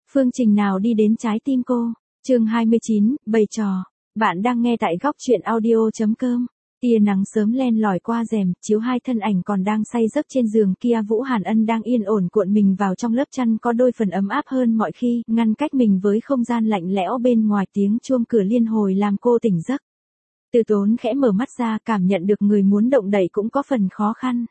Phương trình nào đi đến trái tim cô. Chương 29, bày trò. Bạn đang nghe tại góc truyện audio.com. Tia nắng sớm len lỏi qua rèm, chiếu hai thân ảnh còn đang say giấc trên giường kia. Vũ Hàn Ân đang yên ổn cuộn mình vào trong lớp chăn có đôi phần ấm áp hơn mọi khi, ngăn cách mình với không gian lạnh lẽo bên ngoài. Tiếng chuông cửa liên hồi làm cô tỉnh giấc. Từ Tốn khẽ mở mắt ra, cảm nhận được người muốn động đậy cũng có phần khó khăn.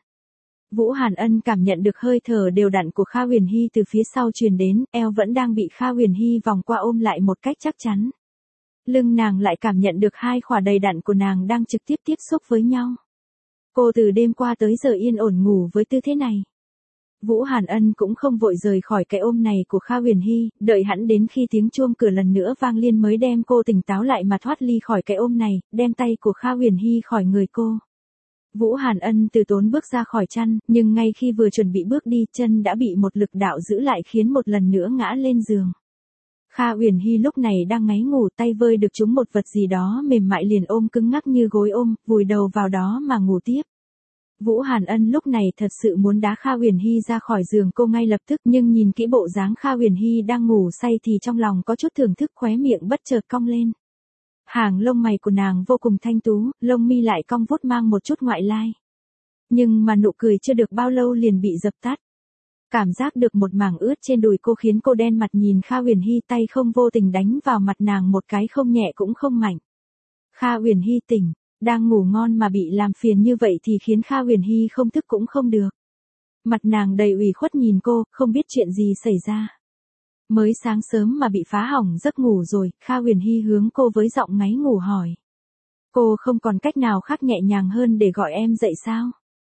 Vũ Hàn Ân cảm nhận được hơi thở đều đặn của Kha Huyền Hy từ phía sau truyền đến, eo vẫn đang bị Kha Huyền Hy vòng qua ôm lại một cách chắc chắn. Lưng nàng lại cảm nhận được hai khỏa đầy đặn của nàng đang trực tiếp tiếp xúc với nhau. Cô từ đêm qua tới giờ yên ổn ngủ với tư thế này. Vũ Hàn Ân cũng không vội rời khỏi cái ôm này của Kha Huyền Hy, đợi hẳn đến khi tiếng chuông cửa lần nữa vang lên mới đem cô tỉnh táo lại mà thoát ly khỏi cái ôm này, đem tay của Kha Huyền Hy khỏi người cô. Vũ Hàn Ân từ tốn bước ra khỏi chăn, nhưng ngay khi vừa chuẩn bị bước đi, chân đã bị một lực đạo giữ lại khiến một lần nữa ngã lên giường. Kha Huyền Hy lúc này đang ngáy ngủ, tay vơi được trúng một vật gì đó mềm mại liền ôm cứng ngắc như gối ôm, vùi đầu vào đó mà ngủ tiếp. Vũ Hàn Ân lúc này thật sự muốn đá Kha Huyền Hy ra khỏi giường cô ngay lập tức, nhưng nhìn kỹ bộ dáng Kha Huyền Hy đang ngủ say thì trong lòng có chút thưởng thức, khóe miệng bất chợt cong lên. Hàng lông mày của nàng vô cùng thanh tú, lông mi lại cong vút mang một chút ngoại lai. Nhưng mà nụ cười chưa được bao lâu liền bị dập tắt. Cảm giác được một mảng ướt trên đùi cô khiến cô đen mặt nhìn Kha Huyền Hy, tay không vô tình đánh vào mặt nàng một cái không nhẹ cũng không mạnh. Kha Huyền Hy tỉnh, đang ngủ ngon mà bị làm phiền như vậy thì khiến Kha Huyền Hy không thức cũng không được. Mặt nàng đầy ủy khuất nhìn cô, không biết chuyện gì xảy ra. Mới sáng sớm mà bị phá hỏng giấc ngủ rồi, Kha Huyền Hy hướng cô với giọng ngáy ngủ hỏi. Cô không còn cách nào khác nhẹ nhàng hơn để gọi em dậy sao?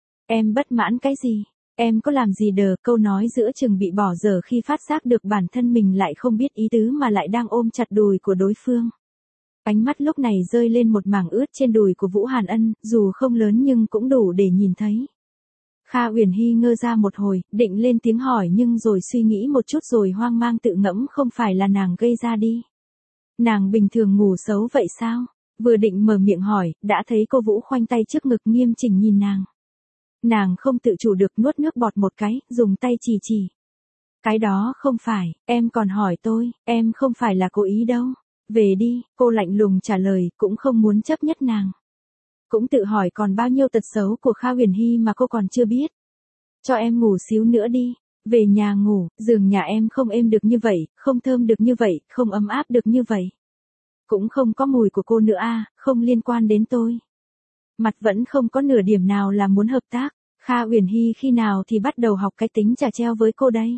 Em bất mãn cái gì? Em có làm gì đờ? Câu nói giữa chừng bị bỏ dở khi phát giác được bản thân mình lại không biết ý tứ mà lại đang ôm chặt đùi của đối phương. Ánh mắt lúc này rơi lên một mảng ướt trên đùi của Vũ Hàn Ân, dù không lớn nhưng cũng đủ để nhìn thấy. Kha Huyền Hy ngơ ra một hồi, định lên tiếng hỏi nhưng rồi suy nghĩ một chút rồi hoang mang tự ngẫm, không phải là nàng gây ra đi. Nàng bình thường ngủ xấu vậy sao? Vừa định mở miệng hỏi, đã thấy cô Vũ khoanh tay trước ngực nghiêm chỉnh nhìn nàng. Nàng không tự chủ được nuốt nước bọt một cái, dùng tay chỉ. Cái đó không phải, em còn hỏi tôi, em không phải là cố ý đâu. Về đi, cô lạnh lùng trả lời, cũng không muốn chấp nhất nàng. Cũng tự hỏi còn bao nhiêu tật xấu của Kha Huyền Hy mà cô còn chưa biết. Cho em ngủ xíu nữa đi, về nhà ngủ, giường nhà em không êm được như vậy, không thơm được như vậy, không ấm áp được như vậy. Cũng không có mùi của cô nữa à, không liên quan đến tôi. Mặt vẫn không có nửa điểm nào là muốn hợp tác. Kha Huyền Hy khi nào thì bắt đầu học cái tính chả treo với cô đây?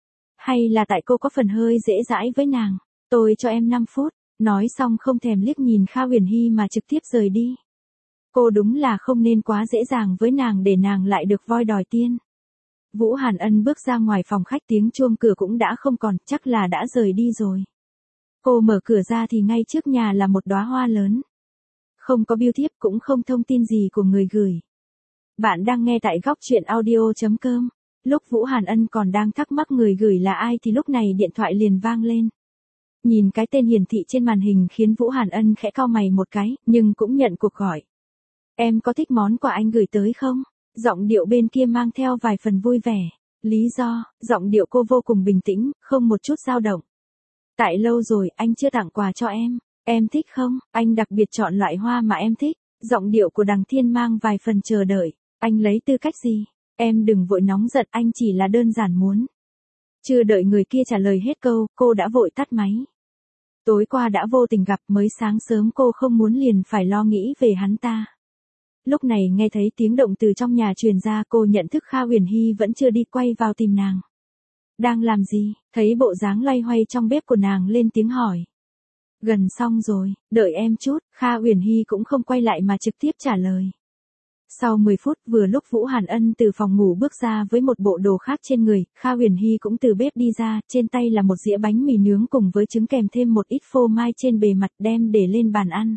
Hay là tại cô có phần hơi dễ dãi với nàng? Tôi cho em 5 phút, nói xong không thèm liếc nhìn Kha Huyền Hy mà trực tiếp rời đi. Cô đúng là không nên quá dễ dàng với nàng để nàng lại được voi đòi tiên. Vũ Hàn Ân bước ra ngoài phòng khách, tiếng chuông cửa cũng đã không còn, chắc là đã rời đi rồi. Cô mở cửa ra thì ngay trước nhà là một đóa hoa lớn. Không có bưu thiếp cũng không thông tin gì của người gửi. Bạn đang nghe tại góc truyện audio.com. Lúc Vũ Hàn Ân còn đang thắc mắc người gửi là ai thì lúc này điện thoại liền vang lên. Nhìn cái tên hiển thị trên màn hình khiến Vũ Hàn Ân khẽ cau mày một cái, nhưng cũng nhận cuộc gọi. Em có thích món quà anh gửi tới không? Giọng điệu bên kia mang theo vài phần vui vẻ. Lý do, giọng điệu cô vô cùng bình tĩnh, không một chút dao động. Tại lâu rồi anh chưa tặng quà cho em thích không? Anh đặc biệt chọn loại hoa mà em thích. Giọng điệu của Đằng Thiên mang vài phần chờ đợi. Anh lấy tư cách gì? Em đừng vội nóng giận, anh chỉ là đơn giản muốn. Chưa đợi người kia trả lời hết câu, cô đã vội tắt máy. Tối qua đã vô tình gặp, mới sáng sớm cô không muốn liền phải lo nghĩ về hắn ta. Lúc này nghe thấy tiếng động từ trong nhà truyền ra, cô nhận thức Kha Huyền Hy vẫn chưa đi, quay vào tìm nàng. Đang làm gì? Thấy bộ dáng loay hoay trong bếp của nàng lên tiếng hỏi. Gần xong rồi, đợi em chút. Kha Huyền Hy cũng không quay lại mà trực tiếp trả lời. Sau 10 phút, vừa lúc Vũ Hàn Ân từ phòng ngủ bước ra với một bộ đồ khác trên người, Kha Huyền Hy cũng từ bếp đi ra, trên tay là một dĩa bánh mì nướng cùng với trứng kèm thêm một ít phô mai trên bề mặt, đem để lên bàn ăn.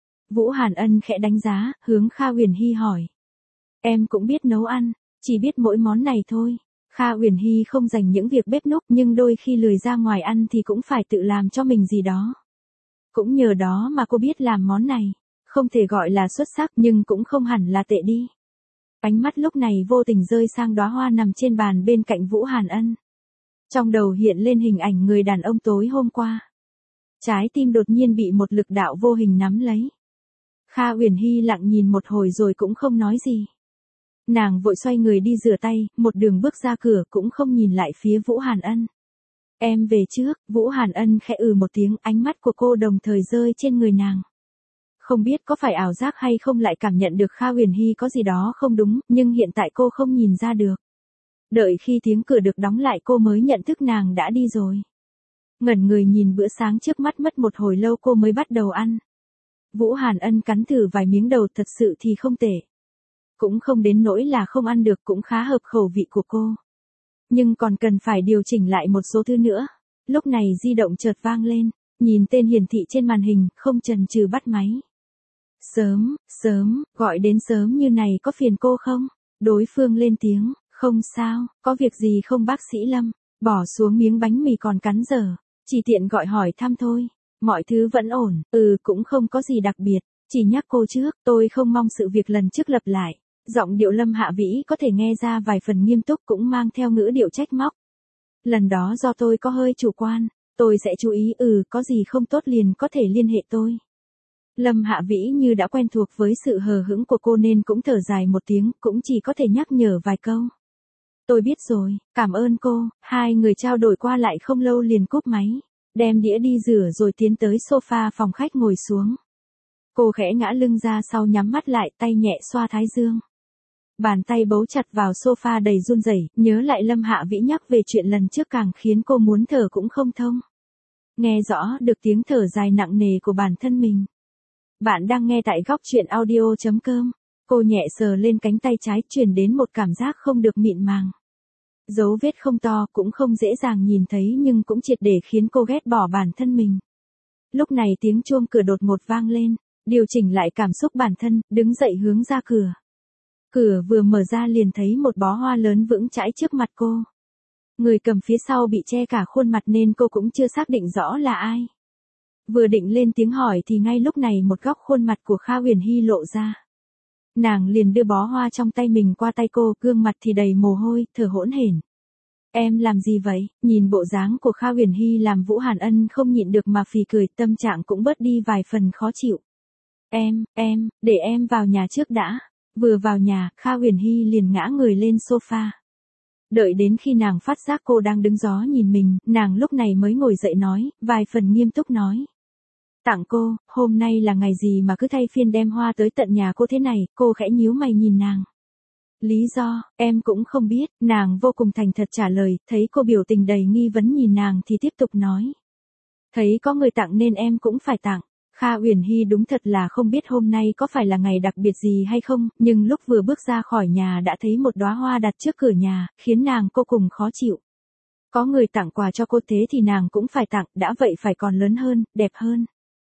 Vũ Hàn Ân khẽ đánh giá, hướng Kha Huyền Hy hỏi. Em cũng biết nấu ăn, chỉ biết mỗi món này thôi. Kha Huyền Hy không dành những việc bếp núc, nhưng đôi khi lười ra ngoài ăn thì cũng phải tự làm cho mình gì đó. Cũng nhờ đó mà cô biết làm món này. Không thể gọi là xuất sắc nhưng cũng không hẳn là tệ đi. Ánh mắt lúc này vô tình rơi sang đóa hoa nằm trên bàn bên cạnh Vũ Hàn Ân. Trong đầu hiện lên hình ảnh người đàn ông tối hôm qua. Trái tim đột nhiên bị một lực đạo vô hình nắm lấy. Kha Uyển Hy lặng nhìn một hồi rồi cũng không nói gì. Nàng vội xoay người đi rửa tay, một đường bước ra cửa cũng không nhìn lại phía Vũ Hàn Ân. Em về trước, Vũ Hàn Ân khẽ một tiếng, ánh mắt của cô đồng thời rơi trên người nàng. Không biết có phải ảo giác hay không lại cảm nhận được Kha Uyển Hy có gì đó không đúng, nhưng hiện tại cô không nhìn ra được. Đợi khi tiếng cửa được đóng lại cô mới nhận thức nàng đã đi rồi. Ngẩn người nhìn bữa sáng trước mắt mất một hồi lâu cô mới bắt đầu ăn. Vũ Hàn Ân cắn thử vài miếng đầu thật sự thì không tệ. Cũng không đến nỗi là không ăn được, cũng khá hợp khẩu vị của cô. Nhưng còn cần phải điều chỉnh lại một số thứ nữa. Lúc này di động chợt vang lên, nhìn tên hiển thị trên màn hình, không chần chừ bắt máy. Sớm, gọi đến sớm như này có phiền cô không? Đối phương lên tiếng, không sao, có việc gì không bác sĩ Lâm? Bỏ xuống miếng bánh mì còn cắn dở, chỉ tiện gọi hỏi thăm thôi. Mọi thứ vẫn ổn, cũng không có gì đặc biệt, chỉ nhắc cô trước, tôi không mong sự việc lần trước lặp lại. Giọng điệu Lâm Hạ Vĩ có thể nghe ra vài phần nghiêm túc cũng mang theo ngữ điệu trách móc. Lần đó do tôi có hơi chủ quan, tôi sẽ chú ý, có gì không tốt liền có thể liên hệ tôi. Lâm Hạ Vĩ như đã quen thuộc với sự hờ hững của cô nên cũng thở dài một tiếng, cũng chỉ có thể nhắc nhở vài câu. Tôi biết rồi, cảm ơn cô. Hai người trao đổi qua lại không lâu liền cúp máy, đem đĩa đi rửa rồi tiến tới sofa phòng khách ngồi xuống. Cô khẽ ngã lưng ra sau nhắm mắt lại, tay nhẹ xoa thái dương. Bàn tay bấu chặt vào sofa đầy run rẩy, nhớ lại Lâm Hạ Vĩ nhắc về chuyện lần trước càng khiến cô muốn thở cũng không thông. Nghe rõ được tiếng thở dài nặng nề của bản thân mình. Bạn đang nghe tại góc truyện audio.com. Cô nhẹ sờ lên cánh tay trái, truyền đến một cảm giác không được mịn màng. Dấu vết không to cũng không dễ dàng nhìn thấy nhưng cũng triệt để khiến cô ghét bỏ bản thân mình. Lúc này tiếng chuông cửa đột ngột vang lên, điều chỉnh lại cảm xúc bản thân, đứng dậy hướng ra cửa. Cửa vừa mở ra liền thấy một bó hoa lớn vững chãi trước mặt cô. Người cầm phía sau bị che cả khuôn mặt nên cô cũng chưa xác định rõ là ai. Vừa định lên tiếng hỏi thì ngay lúc này một góc khuôn mặt của Kha Uyển Hy lộ ra. Nàng liền đưa bó hoa trong tay mình qua tay cô, gương mặt thì đầy mồ hôi, thở hổn hển. Em làm gì vậy? Nhìn bộ dáng của Kha Uyển Hy làm Vũ Hàn Ân không nhịn được mà phì cười, tâm trạng cũng bớt đi vài phần khó chịu. Để em vào nhà trước đã. Vừa vào nhà, Kha Uyển Hy liền ngã người lên sofa. Đợi đến khi nàng phát giác cô đang đứng gió nhìn mình, nàng lúc này mới ngồi dậy nói, vài phần nghiêm túc nói. Tặng cô, hôm nay là ngày gì mà cứ thay phiên đem hoa tới tận nhà cô thế này? Cô khẽ nhíu mày nhìn nàng. Lý do, em cũng không biết, nàng vô cùng thành thật trả lời, thấy cô biểu tình đầy nghi vấn nhìn nàng thì tiếp tục nói. Thấy có người tặng nên em cũng phải tặng. Kha Uyển Hy đúng thật là không biết hôm nay có phải là ngày đặc biệt gì hay không, nhưng lúc vừa bước ra khỏi nhà đã thấy một đóa hoa đặt trước cửa nhà, khiến nàng vô cùng khó chịu. Có người tặng quà cho cô thế thì nàng cũng phải tặng, đã vậy phải còn lớn hơn, đẹp hơn.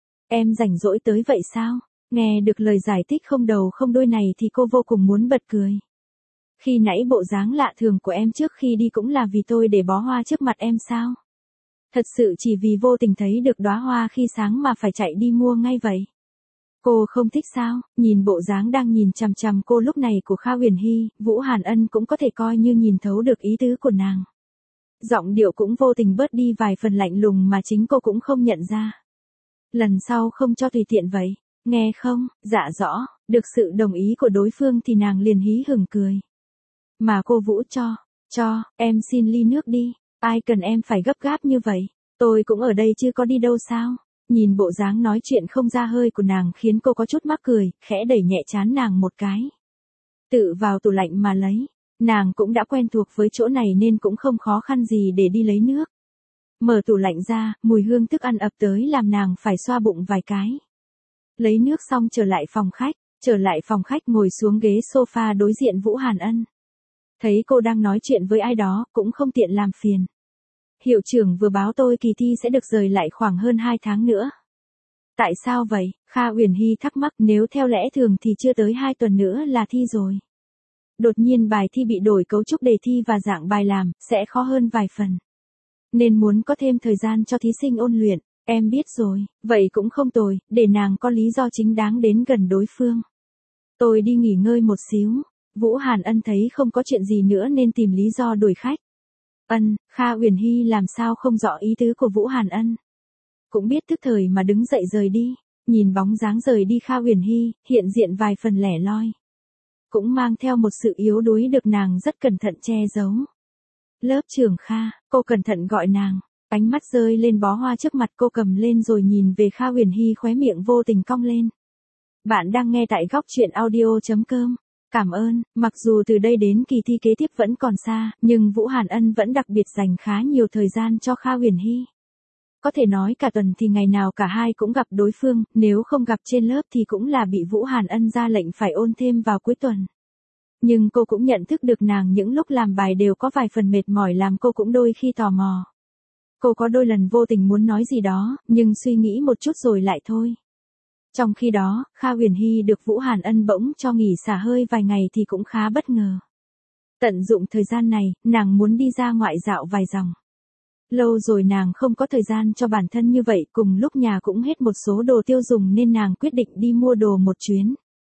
Em rảnh rỗi tới vậy sao? Nghe được lời giải thích không đầu không đuôi này thì cô vô cùng muốn bật cười. Khi nãy bộ dáng lạ thường của em trước khi đi cũng là vì tôi để bó hoa trước mặt em sao? Thật sự chỉ vì vô tình thấy được đóa hoa khi sáng mà phải chạy đi mua ngay vậy. Cô không thích sao? Nhìn bộ dáng đang nhìn chằm chằm cô lúc này của Kha Uyển Hy, Vũ Hàn Ân cũng có thể coi như nhìn thấu được ý tứ của nàng. Giọng điệu cũng vô tình bớt đi vài phần lạnh lùng mà chính cô cũng không nhận ra. Lần sau không cho tùy tiện vậy, nghe không? Dạ rõ, được sự đồng ý của đối phương thì nàng liền hí hửng cười. Mà cô Vũ cho, em xin ly nước đi, ai cần em phải gấp gáp như vậy, tôi cũng ở đây chứ có đi đâu sao? Nhìn bộ dáng nói chuyện không ra hơi của nàng khiến cô có chút mắc cười, khẽ đẩy nhẹ trán nàng một cái. Tự vào tủ lạnh mà lấy, nàng cũng đã quen thuộc với chỗ này nên cũng không khó khăn gì để đi lấy nước. Mở tủ lạnh ra, mùi hương thức ăn ập tới làm nàng phải xoa bụng vài cái. Lấy nước xong trở lại phòng khách ngồi xuống ghế sofa đối diện Vũ Hàn Ân. Thấy cô đang nói chuyện với ai đó, cũng không tiện làm phiền. Hiệu trưởng vừa báo tôi kỳ thi sẽ được rời lại khoảng hơn 2 tháng nữa. Tại sao vậy? Kha Uyển Hy thắc mắc, nếu theo lẽ thường thì chưa tới 2 tuần nữa là thi rồi. Đột nhiên bài thi bị đổi cấu trúc đề thi và dạng bài làm, sẽ khó hơn vài phần. Nên muốn có thêm thời gian cho thí sinh ôn luyện, em biết rồi, vậy cũng không tồi, để nàng có lý do chính đáng đến gần đối phương. Tôi đi nghỉ ngơi một xíu. Vũ Hàn Ân thấy không có chuyện gì nữa nên tìm lý do đuổi khách. Kha Uyển Hy làm sao không rõ ý tứ của Vũ Hàn Ân. Cũng biết tức thời mà đứng dậy rời đi, nhìn bóng dáng rời đi Kha Uyển Hy, hiện diện vài phần lẻ loi. Cũng mang theo một sự yếu đuối được nàng rất cẩn thận che giấu. Lớp trưởng Kha, cô cẩn thận gọi nàng, ánh mắt rơi lên bó hoa trước mặt cô cầm lên rồi nhìn về Kha Uyển Hy khóe miệng vô tình cong lên. Bạn đang nghe tại góc truyện audio.com. Cảm ơn, mặc dù từ đây đến kỳ thi kế tiếp vẫn còn xa, nhưng Vũ Hàn Ân vẫn đặc biệt dành khá nhiều thời gian cho Kha Uyển Hy. Có thể nói cả tuần thì ngày nào cả hai cũng gặp đối phương, nếu không gặp trên lớp thì cũng là bị Vũ Hàn Ân ra lệnh phải ôn thêm vào cuối tuần. Nhưng cô cũng nhận thức được nàng những lúc làm bài đều có vài phần mệt mỏi làm cô cũng đôi khi tò mò. Cô có đôi lần vô tình muốn nói gì đó, nhưng suy nghĩ một chút rồi lại thôi. Trong khi đó, Kha Uyển Hy được Vũ Hàn Ân bỗng cho nghỉ xả hơi vài ngày thì cũng khá bất ngờ. Tận dụng thời gian này, nàng muốn đi ra ngoại dạo vài dòng. Lâu rồi nàng không có thời gian cho bản thân như vậy, cùng lúc nhà cũng hết một số đồ tiêu dùng nên nàng quyết định đi mua đồ một chuyến.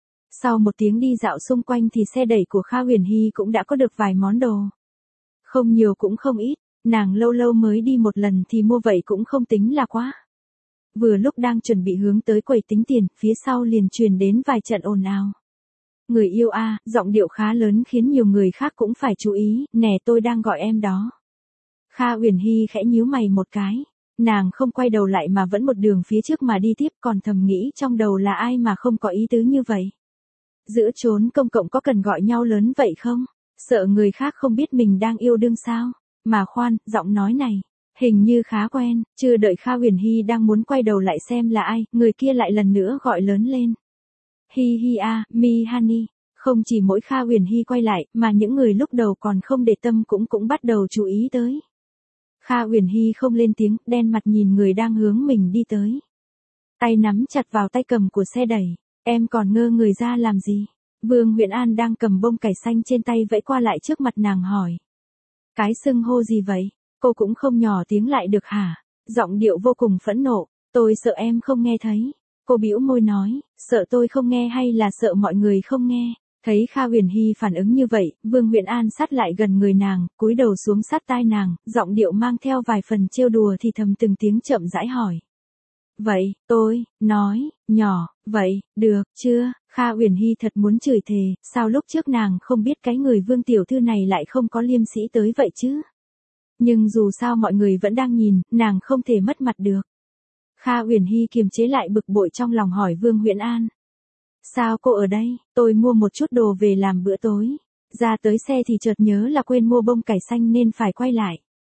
Sau một tiếng đi dạo xung quanh thì xe đẩy của Kha Uyển Hy cũng đã có được vài món đồ. Không nhiều cũng không ít, nàng lâu lâu mới đi một lần thì mua vậy cũng không tính là quá. Vừa lúc đang chuẩn bị hướng tới quầy tính tiền, phía sau liền truyền đến vài trận ồn ào. Người yêu a, giọng điệu khá lớn khiến nhiều người khác cũng phải chú ý, nè tôi đang gọi em đó. Kha Uyển Hy khẽ nhíu mày một cái, nàng không quay đầu lại mà vẫn một đường phía trước mà đi tiếp, còn thầm nghĩ trong đầu là ai mà không có ý tứ như vậy. Giữa chốn công cộng có cần gọi nhau lớn vậy không? Sợ người khác không biết mình đang yêu đương sao? Mà khoan, giọng nói này hình như khá quen, chưa đợi Kha Uyển Hy đang muốn quay đầu lại xem là ai, người kia lại lần nữa gọi lớn lên. Hi hi a, mi honey. Không chỉ mỗi Kha Uyển Hy quay lại, mà những người lúc đầu còn không để tâm cũng bắt đầu chú ý tới. Kha Uyển Hy không lên tiếng, đen mặt nhìn người đang hướng mình đi tới. Tay nắm chặt vào tay cầm của xe đẩy, em còn ngơ người ra làm gì? Vương Huyễn An đang cầm bông cải xanh trên tay vẫy qua lại trước mặt nàng hỏi. Cái xưng hô gì vậy? Cô cũng không nhỏ tiếng lại được hả? Giọng điệu vô cùng phẫn nộ, tôi sợ em không nghe thấy. Cô bĩu môi nói, sợ tôi không nghe hay là sợ mọi người không nghe? Thấy Kha Uyển Hy phản ứng như vậy, Vương Huyễn An sát lại gần người nàng, cúi đầu xuống sát tai nàng, giọng điệu mang theo vài phần trêu đùa thì thầm từng tiếng chậm rãi hỏi. Vậy, tôi, nói, nhỏ, vậy, được, chưa? Kha Uyển Hy thật muốn chửi thề, sao lúc trước nàng không biết cái người Vương tiểu thư này lại không có liêm sĩ tới vậy chứ? Nhưng dù sao mọi người vẫn đang nhìn, nàng không thể mất mặt được. Kha Uyển Hy kiềm chế lại bực bội trong lòng hỏi Vương Huyễn An. Sao cô ở đây? Tôi mua một chút đồ về làm bữa tối. Ra tới xe thì chợt nhớ là quên mua bông cải xanh nên phải quay lại.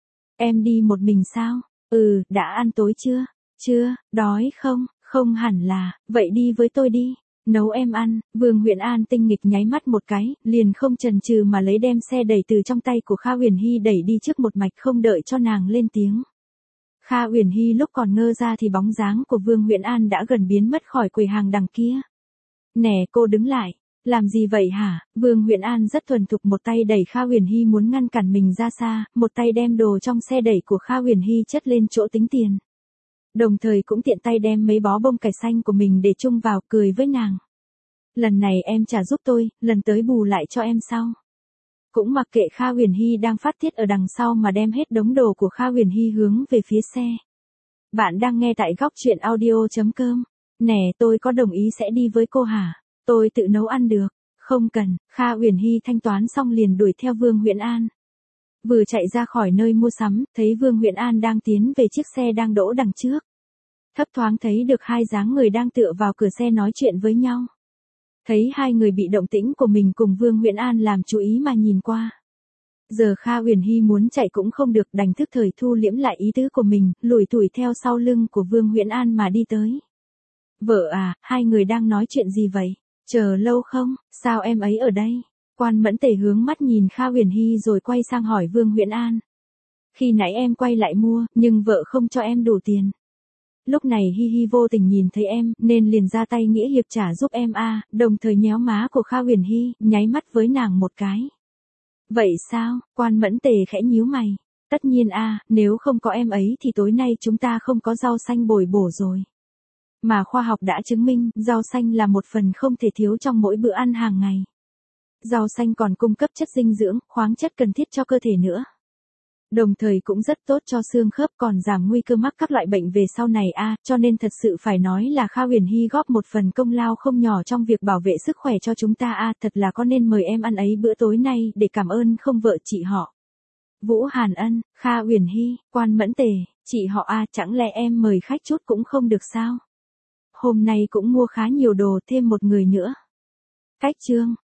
Em đi một mình sao? Đã ăn tối chưa? Chưa, đói không? Không hẳn là, vậy đi với tôi đi. Nấu em ăn. Vương Huyễn An tinh nghịch nháy mắt một cái, liền không chần chừ mà lấy đem xe đẩy từ trong tay của Kha Uyển Hy đẩy đi trước một mạch không đợi cho nàng lên tiếng. Kha Uyển Hy lúc còn ngơ ra thì bóng dáng của Vương Huyễn An đã gần biến mất khỏi quầy hàng đằng kia. Nè cô đứng lại, làm gì vậy hả? Vương Huyễn An rất thuần thục một tay đẩy Kha Uyển Hy muốn ngăn cản mình ra xa, một tay đem đồ trong xe đẩy của Kha Uyển Hy chất lên chỗ tính tiền. Đồng thời cũng tiện tay đem mấy bó bông cải xanh của mình để chung vào, cười với nàng. Lần này em trả giúp tôi, lần tới bù lại cho em sau. Cũng mặc kệ Kha Uyển Hy đang phát tiết ở đằng sau mà đem hết đống đồ của Kha Uyển Hy hướng về phía xe. Bạn đang nghe tại góc truyện audio.com. Nè tôi có đồng ý sẽ đi với cô hả? Tôi tự nấu ăn được. Không cần. Kha Uyển Hy thanh toán xong liền đuổi theo Vương Huyễn An. Vừa chạy ra khỏi nơi mua sắm, thấy Vương Huyễn An đang tiến về chiếc xe đang đỗ đằng trước. Thấp thoáng thấy được hai dáng người đang tựa vào cửa xe nói chuyện với nhau. Thấy hai người bị động tĩnh của mình cùng Vương Huyễn An làm chú ý mà nhìn qua. Giờ Kha Uyển Hy muốn chạy cũng không được, đành thức thời thu liễm lại ý tứ của mình, lủi thủi theo sau lưng của Vương Huyễn An mà đi tới. Vợ à, hai người đang nói chuyện gì vậy? Chờ lâu không? Sao em ấy ở đây? Quan Mẫn Tề hướng mắt nhìn Kha Uyển Hy rồi quay sang hỏi Vương Huyễn An. Khi nãy em quay lại mua, nhưng vợ không cho em đủ tiền. Lúc này Hi Hi vô tình nhìn thấy em, nên liền ra tay nghĩa hiệp trả giúp em đồng thời nhéo má của Kha Uyển Hy, nháy mắt với nàng một cái. Vậy sao? Quan Mẫn Tề khẽ nhíu mày. Tất nhiên nếu không có em ấy thì tối nay chúng ta không có rau xanh bồi bổ rồi. Mà khoa học đã chứng minh, rau xanh là một phần không thể thiếu trong mỗi bữa ăn hàng ngày. Rau xanh còn cung cấp chất dinh dưỡng, khoáng chất cần thiết cho cơ thể nữa. Đồng thời cũng rất tốt cho xương khớp còn giảm nguy cơ mắc các loại bệnh về sau này cho nên thật sự phải nói là Kha Uyển Hy góp một phần công lao không nhỏ trong việc bảo vệ sức khỏe cho chúng ta thật là có nên mời em ăn ấy bữa tối nay để cảm ơn không vợ chị họ. Vũ Hàn Ân, Kha Uyển Hy, Quan Mẫn Tề, chị họ chẳng lẽ em mời khách chút cũng không được sao? Hôm nay cũng mua khá nhiều đồ thêm một người nữa. Cách chương